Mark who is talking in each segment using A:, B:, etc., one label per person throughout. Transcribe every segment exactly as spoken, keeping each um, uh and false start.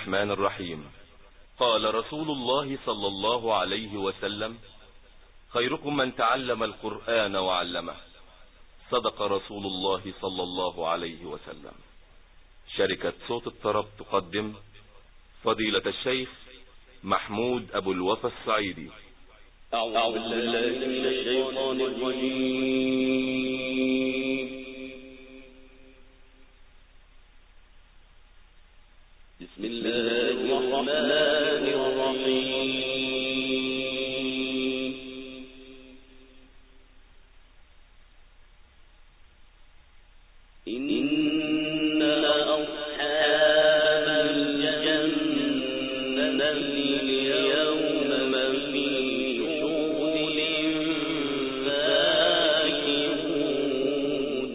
A: الرحمن الرحيم. قال رسول الله صلى الله عليه وسلم: خيركم من تعلم القرآن وعلمه. صدق رسول الله صلى الله عليه وسلم. شركة صوت الطرب تقدم فضيلة الشيخ محمود أبو الوفا الصعيدي.
B: أعوذ بالله من الشيطان الرجيم. بسم الله الرحمن الرحيم. إن أصحاب الجنة اليوم في شغل فاكهون.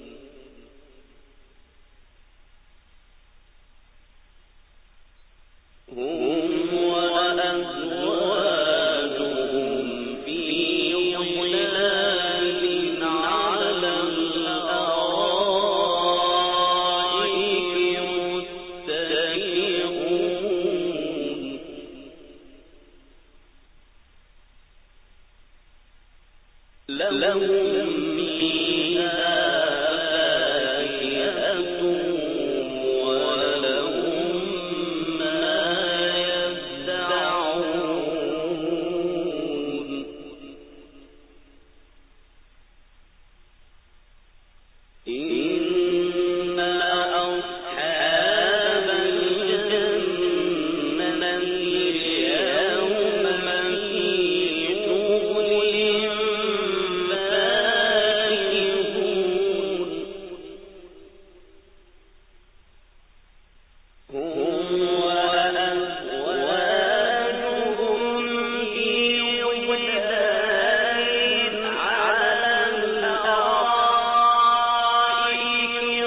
B: هم وأزواجهم في ظلال على الأرائك متكئون. لهم فيها فاكهة ولهم ما يدعون. إن أصحاب الجنة اليوم في شغل فاكهون. هم وأزواجهم في ظلال على الأرائك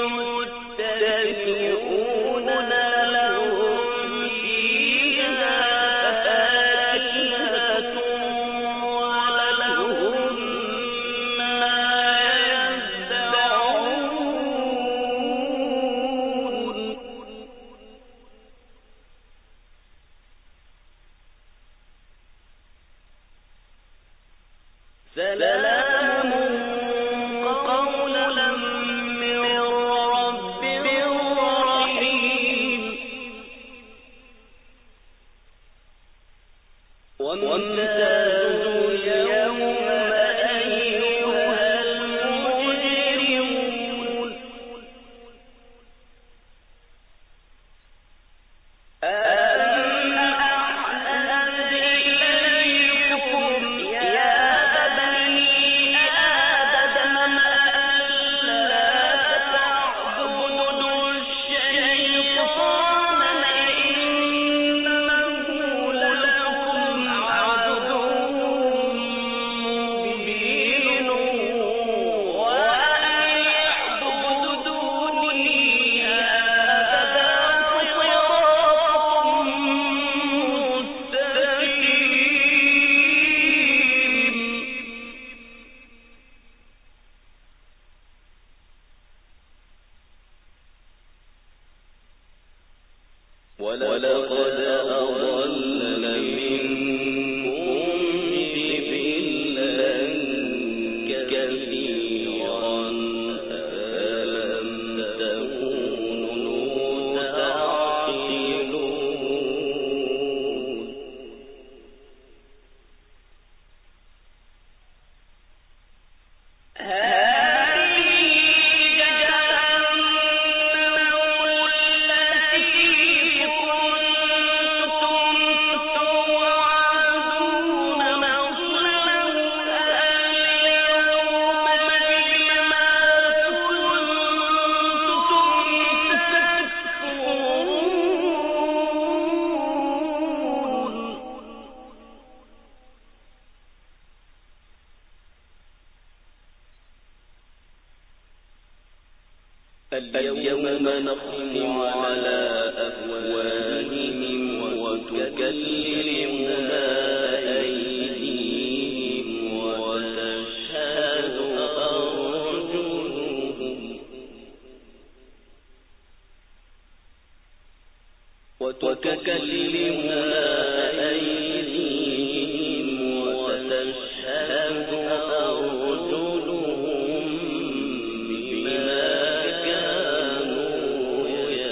B: متكئون. لهم فيها فاكهة ولهم ما يدعون. سلام قولا من رب رحيم. وامتازوا اليوم أيها المجرمون. ألم أعهد إليكم يا بني آدم ألا تعبدوا الشيطان إنه لكم عدو مبين. وأن اعبدوني هذا صراط مستقيم. ولقد أضل منكم جبلا كثيرا أفلم تكونوا تعقلون. هذه جهنم التي كنتم توعدون نصلوها اليوم بما كنتم تكفرون. اليوم نختم على أفواههم وتكلمنا أيديهم وتشهد أرجلهم وتكلمنا أيديهم وتشهد أرجلهم بما كانوا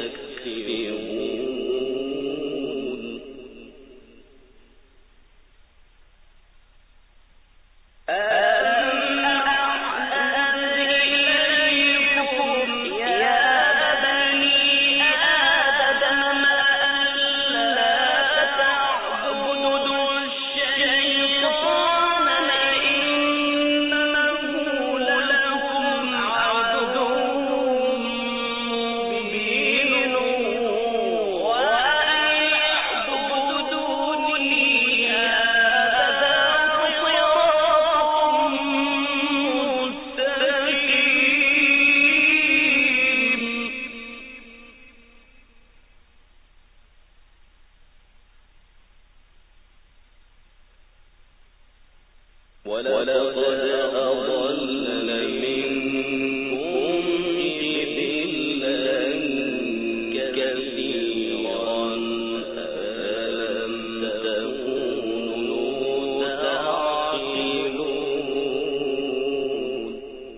B: يكسبون. ولقد أضل منكم جبلا كثيرا أفلم تكونوا تعقلون.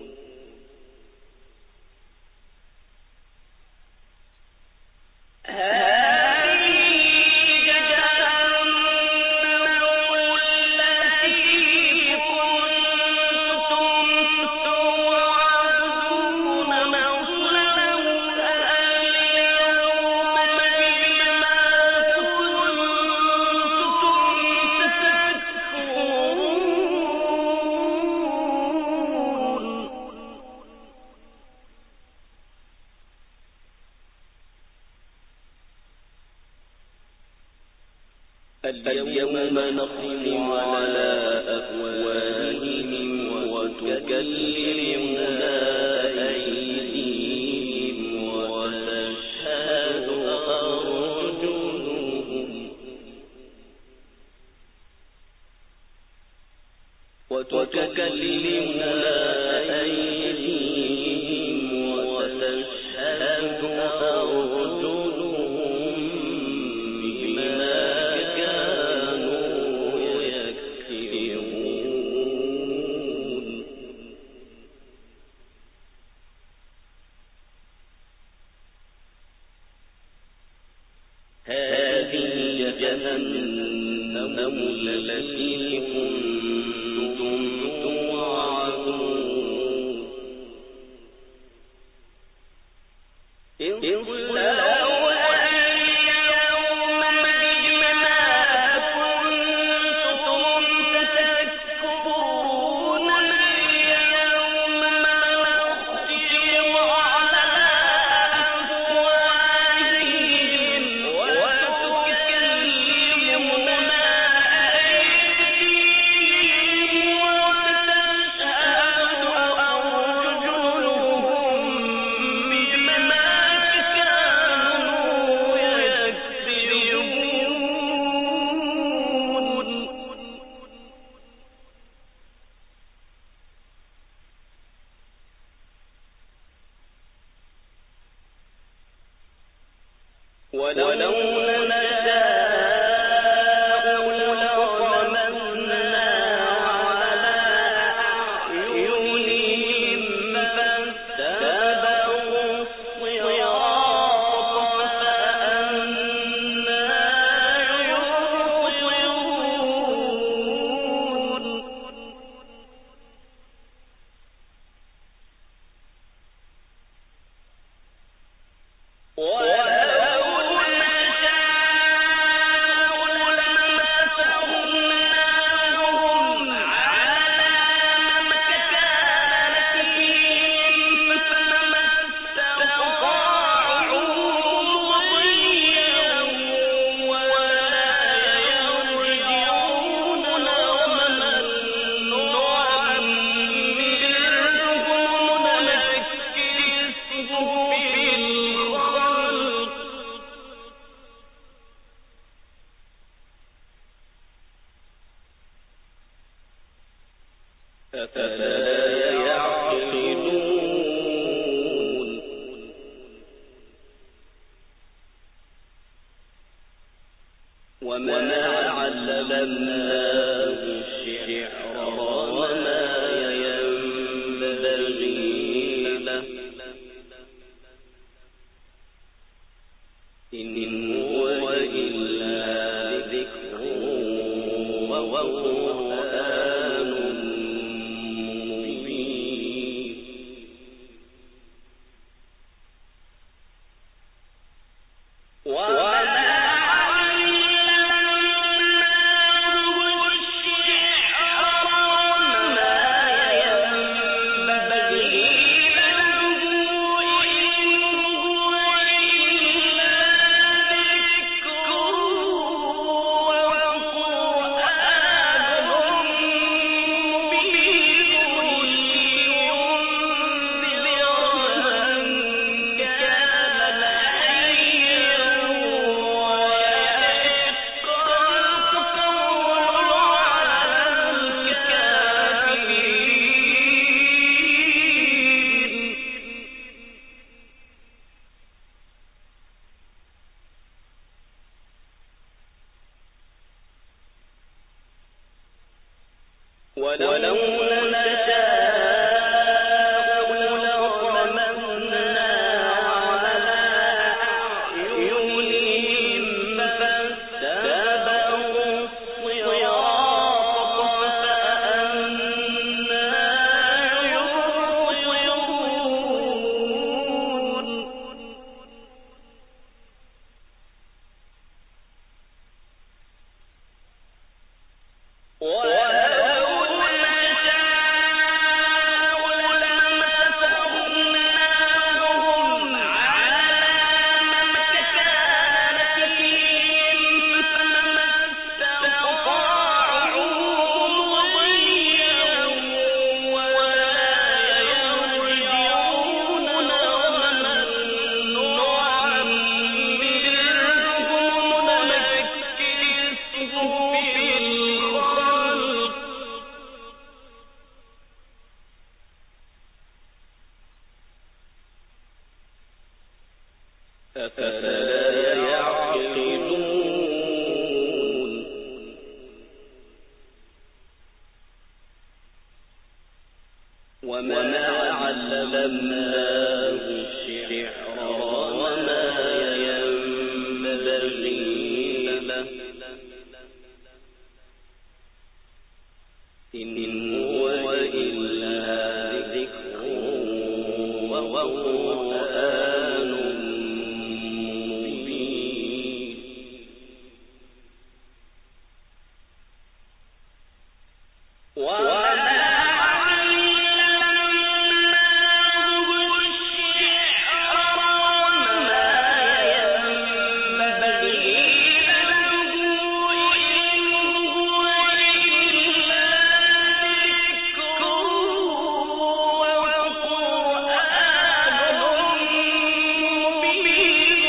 B: اليوم نختم على أفواههم وتكلمنا أيديهم وتشهد أرجلهم وتكلمنا أيديهم وتشهد أرجلهم بما كانوا يكسبون. هذه جهنم التي كنتم توعدون. ولو نشاء لطمسنا على أعينهم فاستبقوا الصراط فأنى يبصرون. أفلا يعقلون. وما علمناه الشعر وما ينبغي له إن هو إلا ذكر وقرآن مبين ولو نشاء لطمسنا على أعينهم فاستبقوا الصراط فأنى يبصرون أفلا يعقلون وما علمناه الشعر وما ينبغي له إن هو إلا ذكر وقرآن مبين وما علمناه الشعر وما ينبغي له إن هو إلا ذكر وقرآن مبين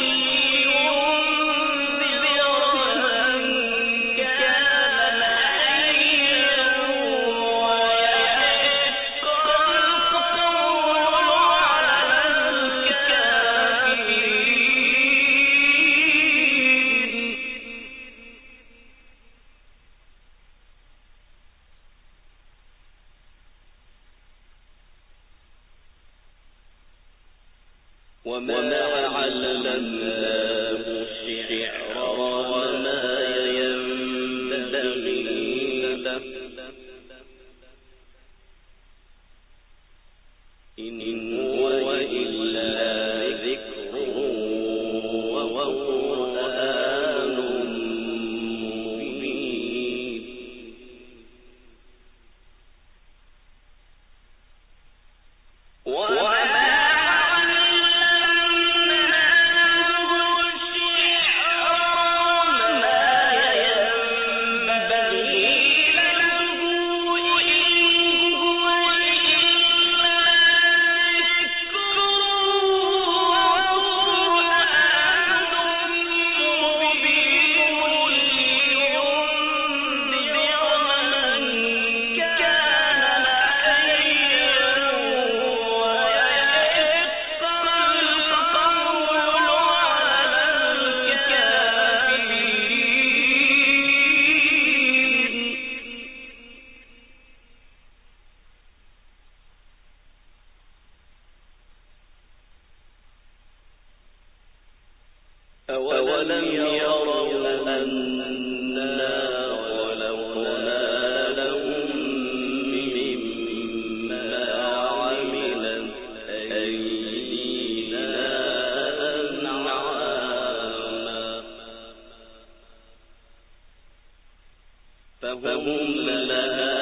B: لينذر من كان حيا ويحق القول على الكافرين وما علمناه الشعر وما ينبغي له إن هو إلا ذكر وقرآن مبين وما علمناه أولم يروا أنا خلقنا لهم مما عملت أيدينا أنعاما فهم لها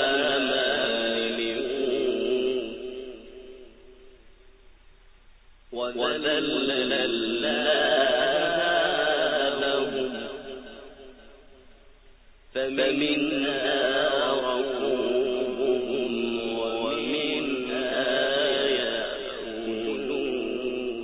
B: مالكون وذللناها لهم فمنها ركوبهم ومنها يأكلون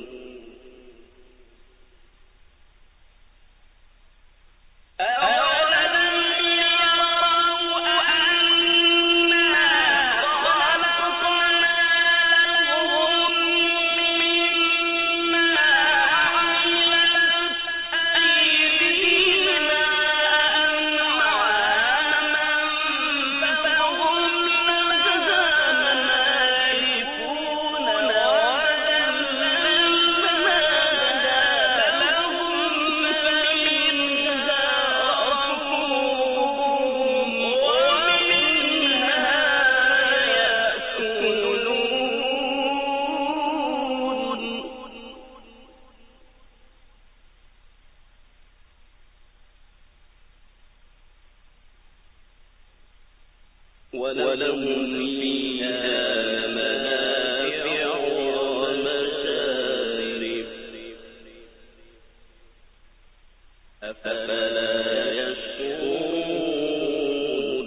B: ولهم فيها منافع ومشارب أفلا يشكرون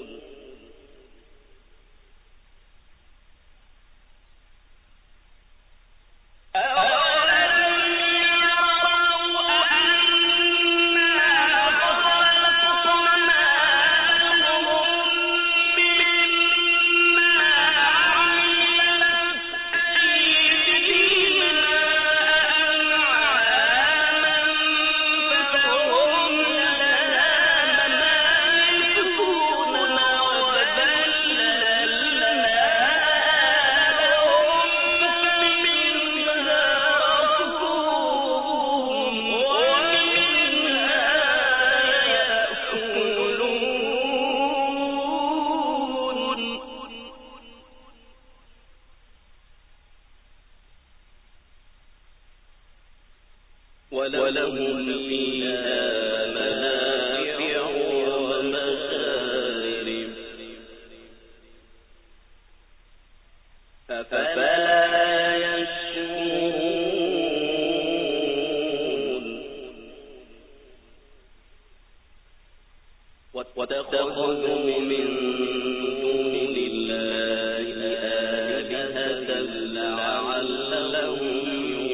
B: ولهم فيها منافع ومشارب أفلا يشكرون واتخذوا من دون الله آلهة لعلهم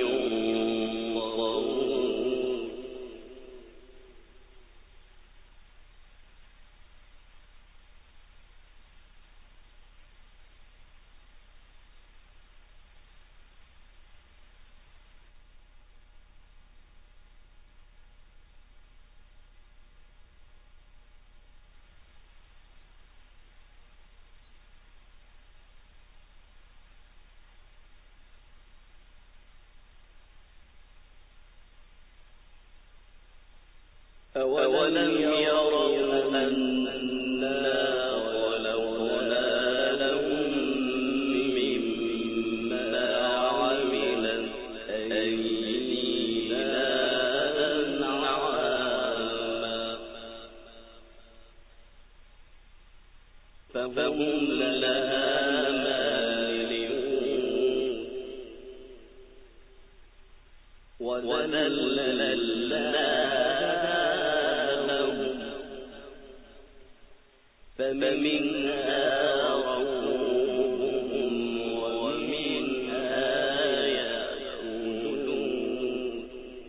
B: أولم يروا أنا خلقنا لهم مما عملت أيدينا أنعاما فهم لها مالكون وذللناها فمنها ركوبهم ومنها يأكلون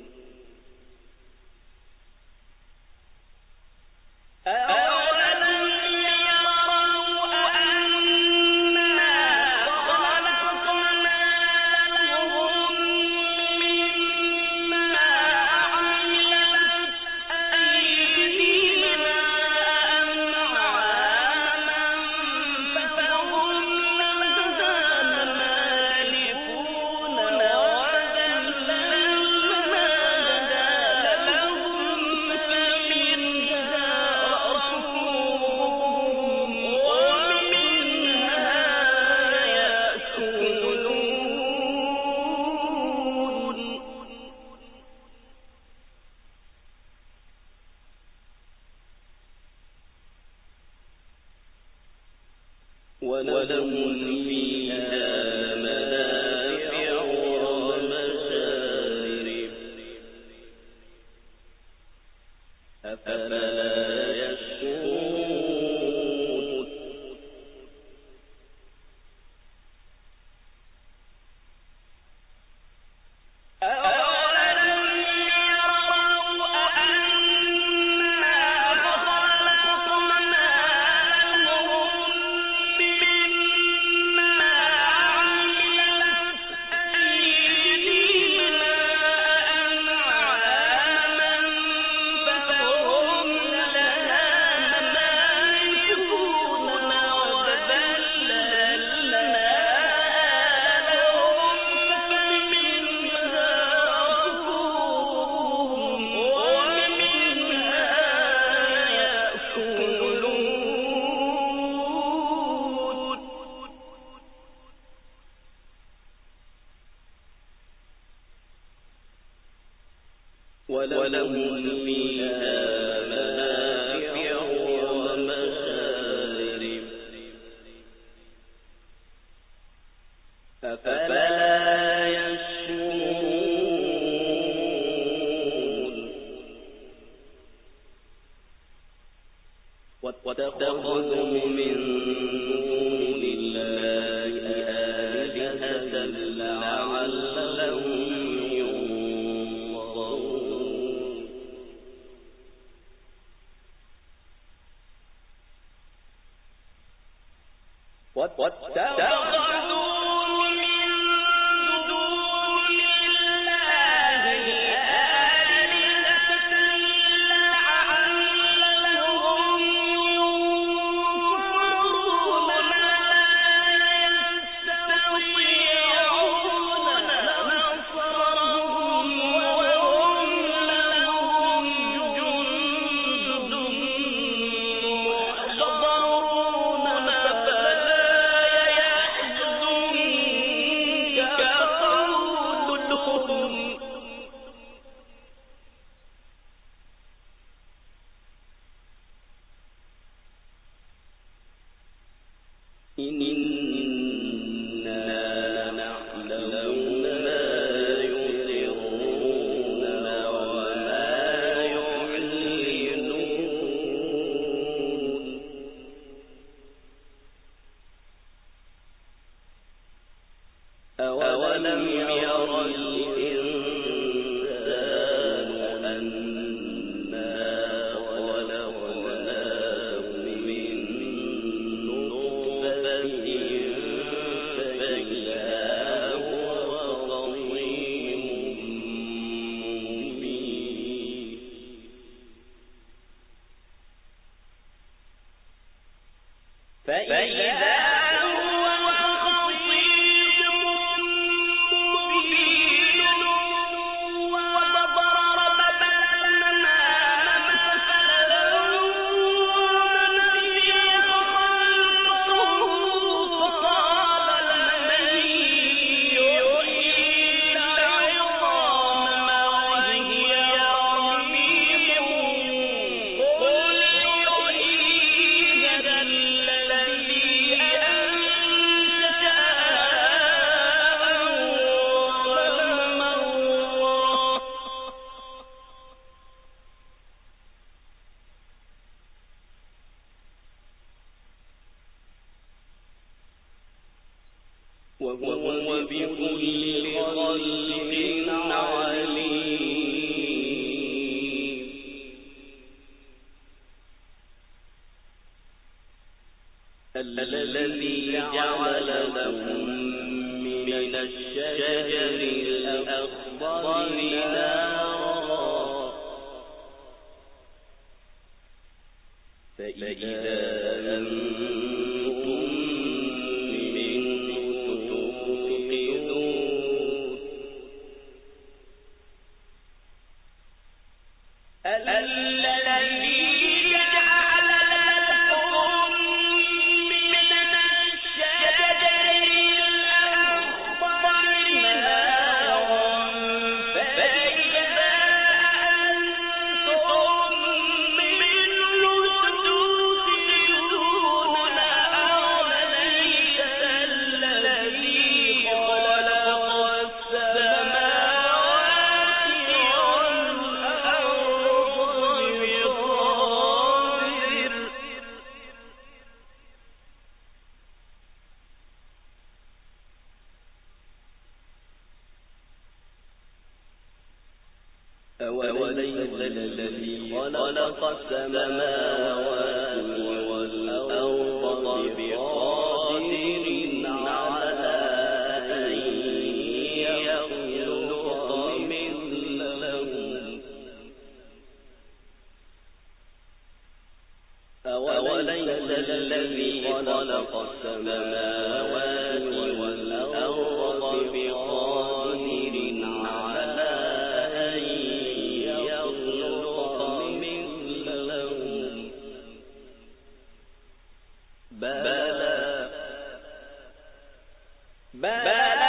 B: أولم يروا أنا خلقنا لهم مما عملت أيدينا أنعاما ولهم فيها منافع ومشارب أفلا يشكرون ولهم فيها منافع ومشارب أفلا يشكرون واتخذوا من دون الله آلهة لعلهم واتخذوا من دون الله آلهة لعلهم ينصرون ما يستطيعون نصرهم وهم لهم جند محضرون إنا نعلم ما يسرون وما يعلنون أولم ير الإنسان أنا خلقناه من نطفة فإذا هو خصيم مبين فإذا وهو بكل خلق عليم الذي جعل لكم من الشجر الأخضر نارا فإذا أنتم خلق السماوات والأرض بقادر على أن يخلق مثلهم أوليس الذي خلق السماوات والأرض بقادر على أن يخلق مثلهم بلى بلى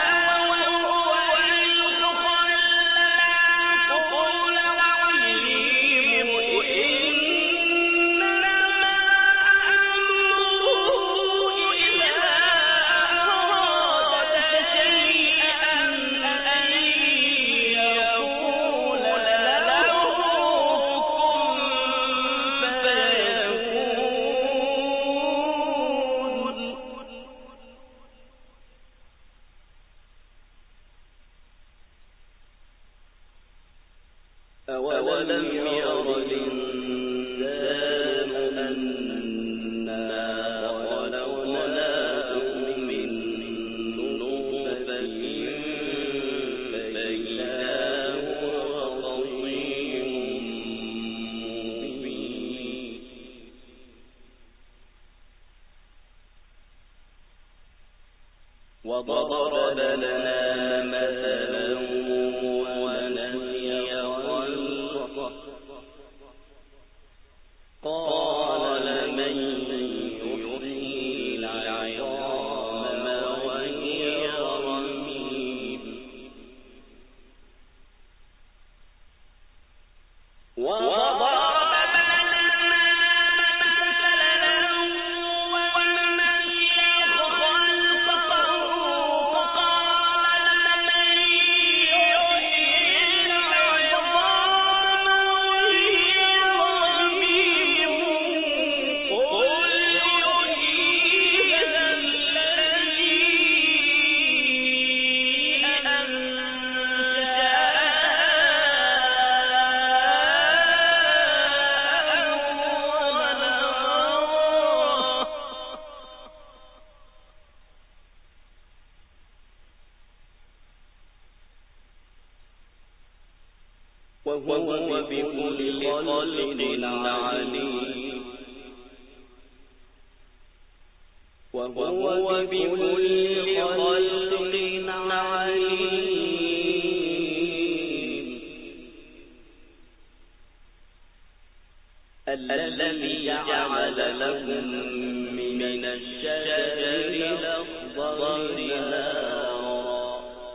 B: أولم ير الإنسان أنا خلقناه من نطفة فإذا هو خصيم مبين وضرب لنا مثلا ونسي خلقه قال من يحيي العظام وهي رميم وضرب وهو بكل خلق عليم وهو بكل خلق عليم الذي جعل لكم من الشجر الأخضر نارا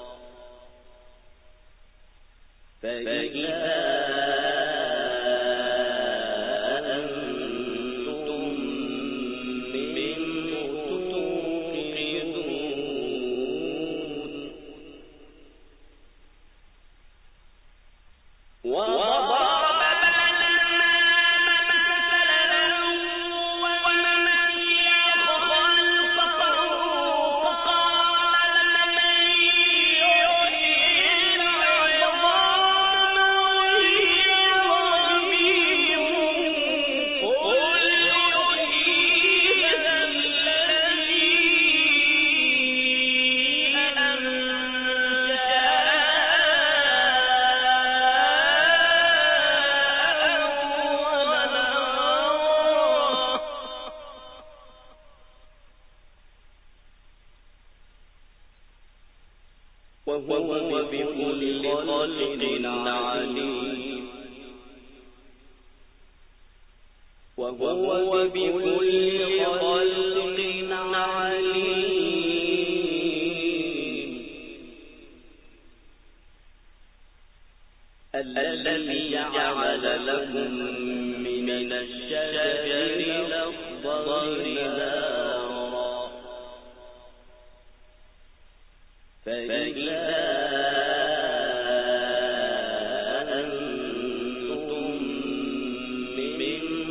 B: فإذا أنتم منه توقدون وضرب لنا مثلا ونسي خلقه قال من يحيي العظام وهي رميم قل يحييها الذي وهو بكل خلق عليم وهو بكل خلق عليم الذي جعل لكم من الشجر الأخضر نارا فإذا أنتم منه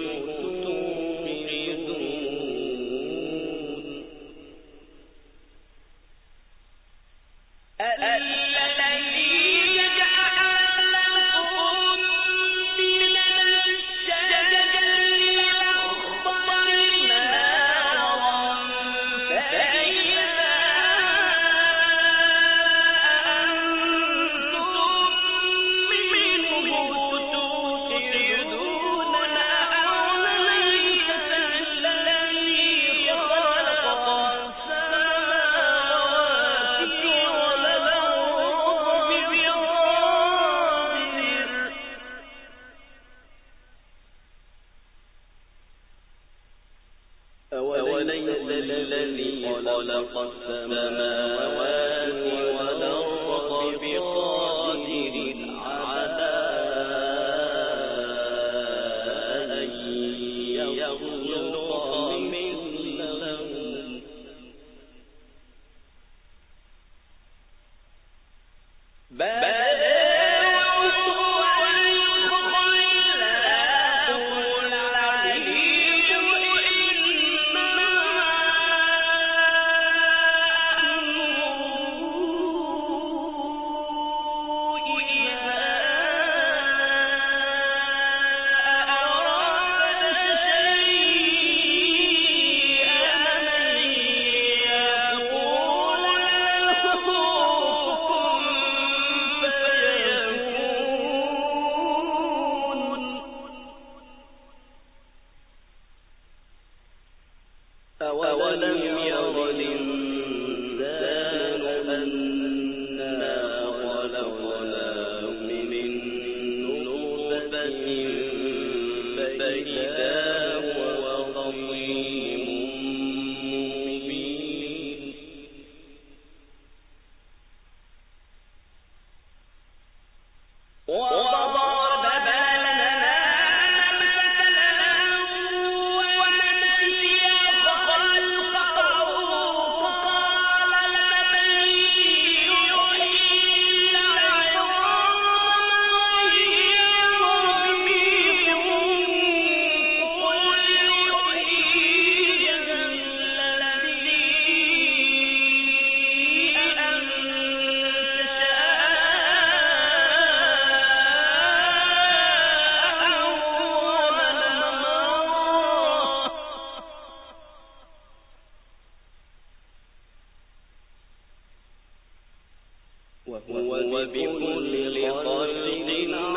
B: توقدون الذي جعل لكم من خلق السماوات والأرض بقادر على أن يخلق مثلهم بل أولم ير الإنسان أنا خلقناه من نطفة فإذا هو خصيم مبين وهو بكل خلق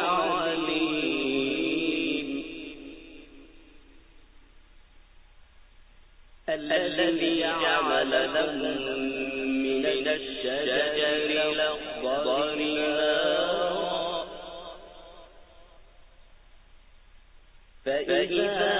B: عليم الذي جعل لكم من الشجر الأخضر نارا فإذا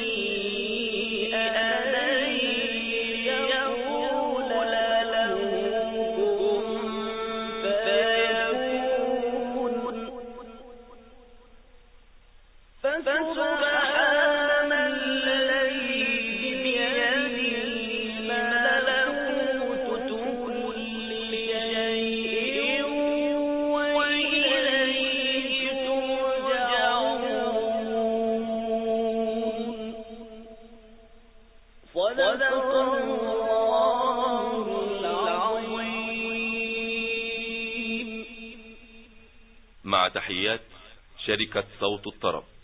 B: له صدق الله العظيم.
A: مع تحيات شركة صوت الطرب.